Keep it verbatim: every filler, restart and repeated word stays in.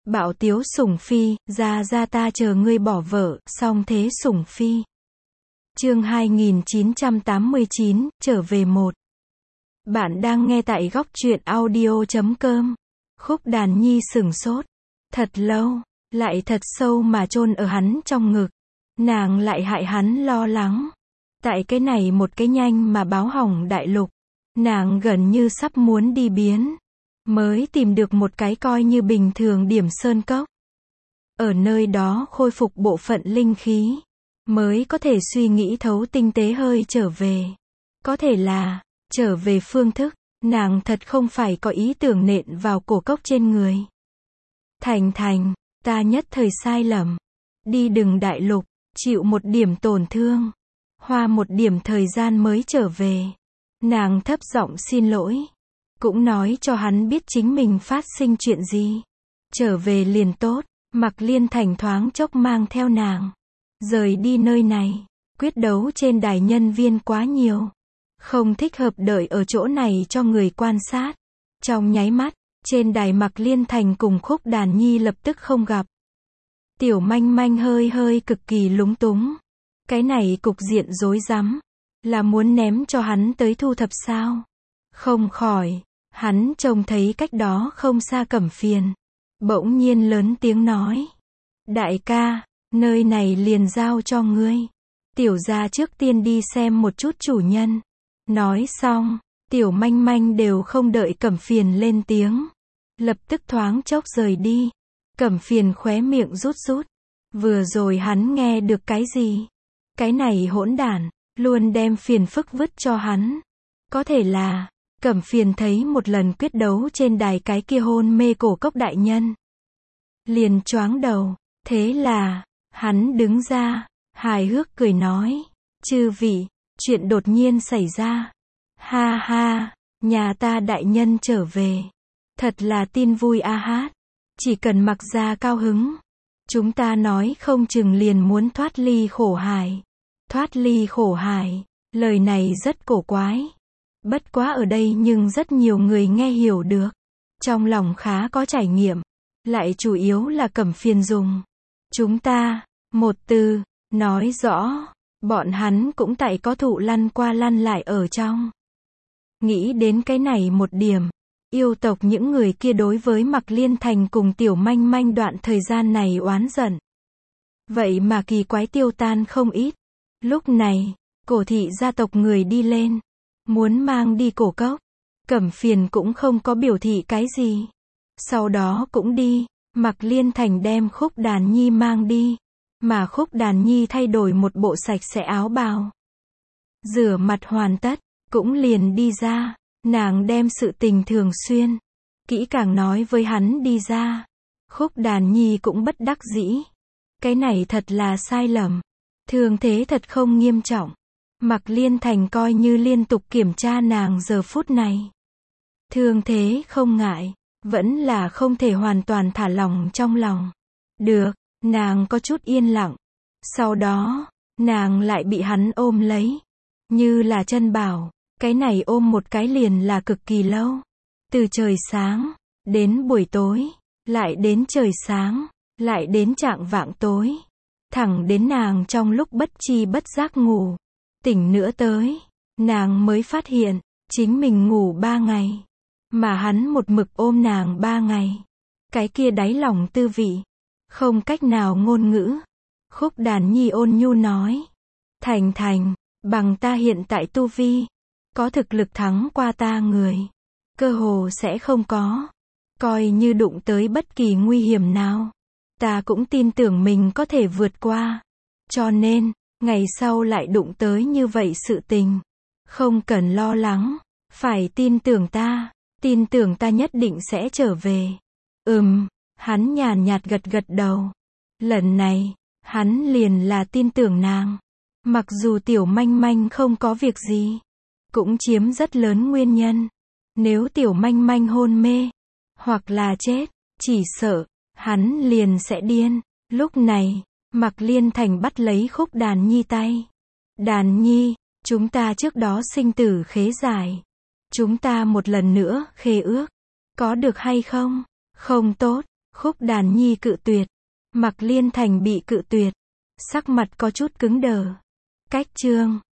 Bạo tiếu sủng phi, ra ra ta chờ ngươi bỏ vợ, song thế sủng phi. Chương hai nghìn chín trăm tám mươi chín, trở về một. Bạn đang nghe tại góc truyện audio chấm com. Khúc Đàn Nhi sửng sốt. Thật lâu, lại thật sâu mà chôn ở hắn trong ngực. Nàng lại hại hắn lo lắng. Tại cái này một cái nhanh mà báo hỏng đại lục. Nàng gần như sắp muốn đi biến. Mới tìm được một cái coi như bình thường điểm sơn cốc. Ở nơi đó khôi phục bộ phận linh khí. Mới có thể suy nghĩ thấu tinh tế hơi trở về. Có thể là, trở về phương thức, nàng thật không phải có ý tưởng nện vào cổ cốc trên người. Thành thành, ta nhất thời sai lầm. Đi đừng đại lục, chịu một điểm tổn thương. Hoa một điểm thời gian mới trở về. Nàng thấp giọng xin lỗi. Cũng nói cho hắn biết chính mình phát sinh chuyện gì. Trở về liền tốt, Mặc Liên Thành thoáng chốc mang theo nàng. Rời đi nơi này, quyết đấu trên đài nhân viên quá nhiều. Không thích hợp đợi ở chỗ này cho người quan sát. Trong nháy mắt, trên đài Mặc Liên Thành cùng Khúc Đàn Nhi lập tức không gặp. Tiểu Manh Manh hơi hơi cực kỳ lúng túng. Cái này cục diện rối rắm, là muốn ném cho hắn tới thu thập sao? Không khỏi, hắn trông thấy cách đó không xa Cẩm Phiền. Bỗng nhiên lớn tiếng nói. Đại ca, nơi này liền giao cho ngươi. Tiểu gia trước tiên đi xem một chút chủ nhân. Nói xong, Tiểu Manh Manh đều không đợi Cẩm Phiền lên tiếng. Lập tức thoáng chốc rời đi. Cẩm Phiền khóe miệng rút rút. Vừa rồi hắn nghe được cái gì? Cái này hỗn đản, luôn đem phiền phức vứt cho hắn. Có thể là, Cẩm Phiền thấy một lần quyết đấu trên đài cái kia hôn mê cổ cốc đại nhân. Liền choáng đầu, thế là, hắn đứng ra, hài hước cười nói. Chư vị, chuyện đột nhiên xảy ra. Ha ha, nhà ta đại nhân trở về. Thật là tin vui a hát. Chỉ cần Mặc gia cao hứng. Chúng ta nói không chừng liền muốn thoát ly khổ hải. Thoát ly khổ hải, lời này rất cổ quái. Bất quá ở đây nhưng rất nhiều người nghe hiểu được. Trong lòng khá có trải nghiệm. Lại chủ yếu là Cẩm Phiền dùng. Chúng ta, một từ, nói rõ, bọn hắn cũng tại có thụ lăn qua lăn lại ở trong. Nghĩ đến cái này một điểm. Yêu tộc những người kia đối với Mặc Liên Thành cùng Tiểu Manh Manh đoạn thời gian này oán giận. Vậy mà kỳ quái tiêu tan không ít. Lúc này, cổ thị gia tộc người đi lên. Muốn mang đi cổ cốc. Cẩm Phiền cũng không có biểu thị cái gì. Sau đó cũng đi. Mặc Liên Thành đem Khúc Đàn Nhi mang đi. Mà Khúc Đàn Nhi thay đổi một bộ sạch sẽ áo bào. Rửa mặt hoàn tất. Cũng liền đi ra. Nàng đem sự tình thường xuyên. Kỹ càng nói với hắn đi ra. Khúc Đàn Nhi cũng bất đắc dĩ. Cái này thật là sai lầm. Thương thế thật không nghiêm trọng. Mặc Liên Thành coi như liên tục kiểm tra nàng giờ phút này. Thương thế không ngại. Vẫn là không thể hoàn toàn thả lỏng trong lòng. Được, nàng có chút yên lặng. Sau đó, nàng lại bị hắn ôm lấy. Như là chân bảo. Cái này ôm một cái liền là cực kỳ lâu. Từ trời sáng, đến buổi tối, lại đến trời sáng, lại đến chạng vạng tối. Thẳng đến nàng trong lúc bất chi bất giác ngủ. Tỉnh nữa tới, nàng mới phát hiện, chính mình ngủ ba ngày. Mà hắn một mực ôm nàng ba ngày. Cái kia đáy lòng tư vị. Không cách nào ngôn ngữ. Khúc Đàn Nhi ôn nhu nói. Thành thành, bằng ta hiện tại tu vi. Có thực lực thắng qua ta người. Cơ hồ sẽ không có. Coi như đụng tới bất kỳ nguy hiểm nào. Ta cũng tin tưởng mình có thể vượt qua. Cho nên, ngày sau lại đụng tới như vậy sự tình. Không cần lo lắng. Phải tin tưởng ta. Tin tưởng ta nhất định sẽ trở về. Ừm, hắn nhàn nhạt gật gật đầu. Lần này, hắn liền là tin tưởng nàng. Mặc dù Tiểu Manh Manh không có việc gì. Cũng chiếm rất lớn nguyên nhân. Nếu Tiểu Manh Manh hôn mê, hoặc là chết, chỉ sợ, hắn liền sẽ điên. Lúc này, Mặc Liên Thành bắt lấy Khúc Đàn Nhi tay. Đàn Nhi, chúng ta trước đó sinh tử khế giải. Chúng ta một lần nữa khế ước. Có được hay không? Không tốt. Khúc Đàn Nhi cự tuyệt. Mạc Liên Thành bị cự tuyệt. Sắc mặt có chút cứng đờ. Cách chương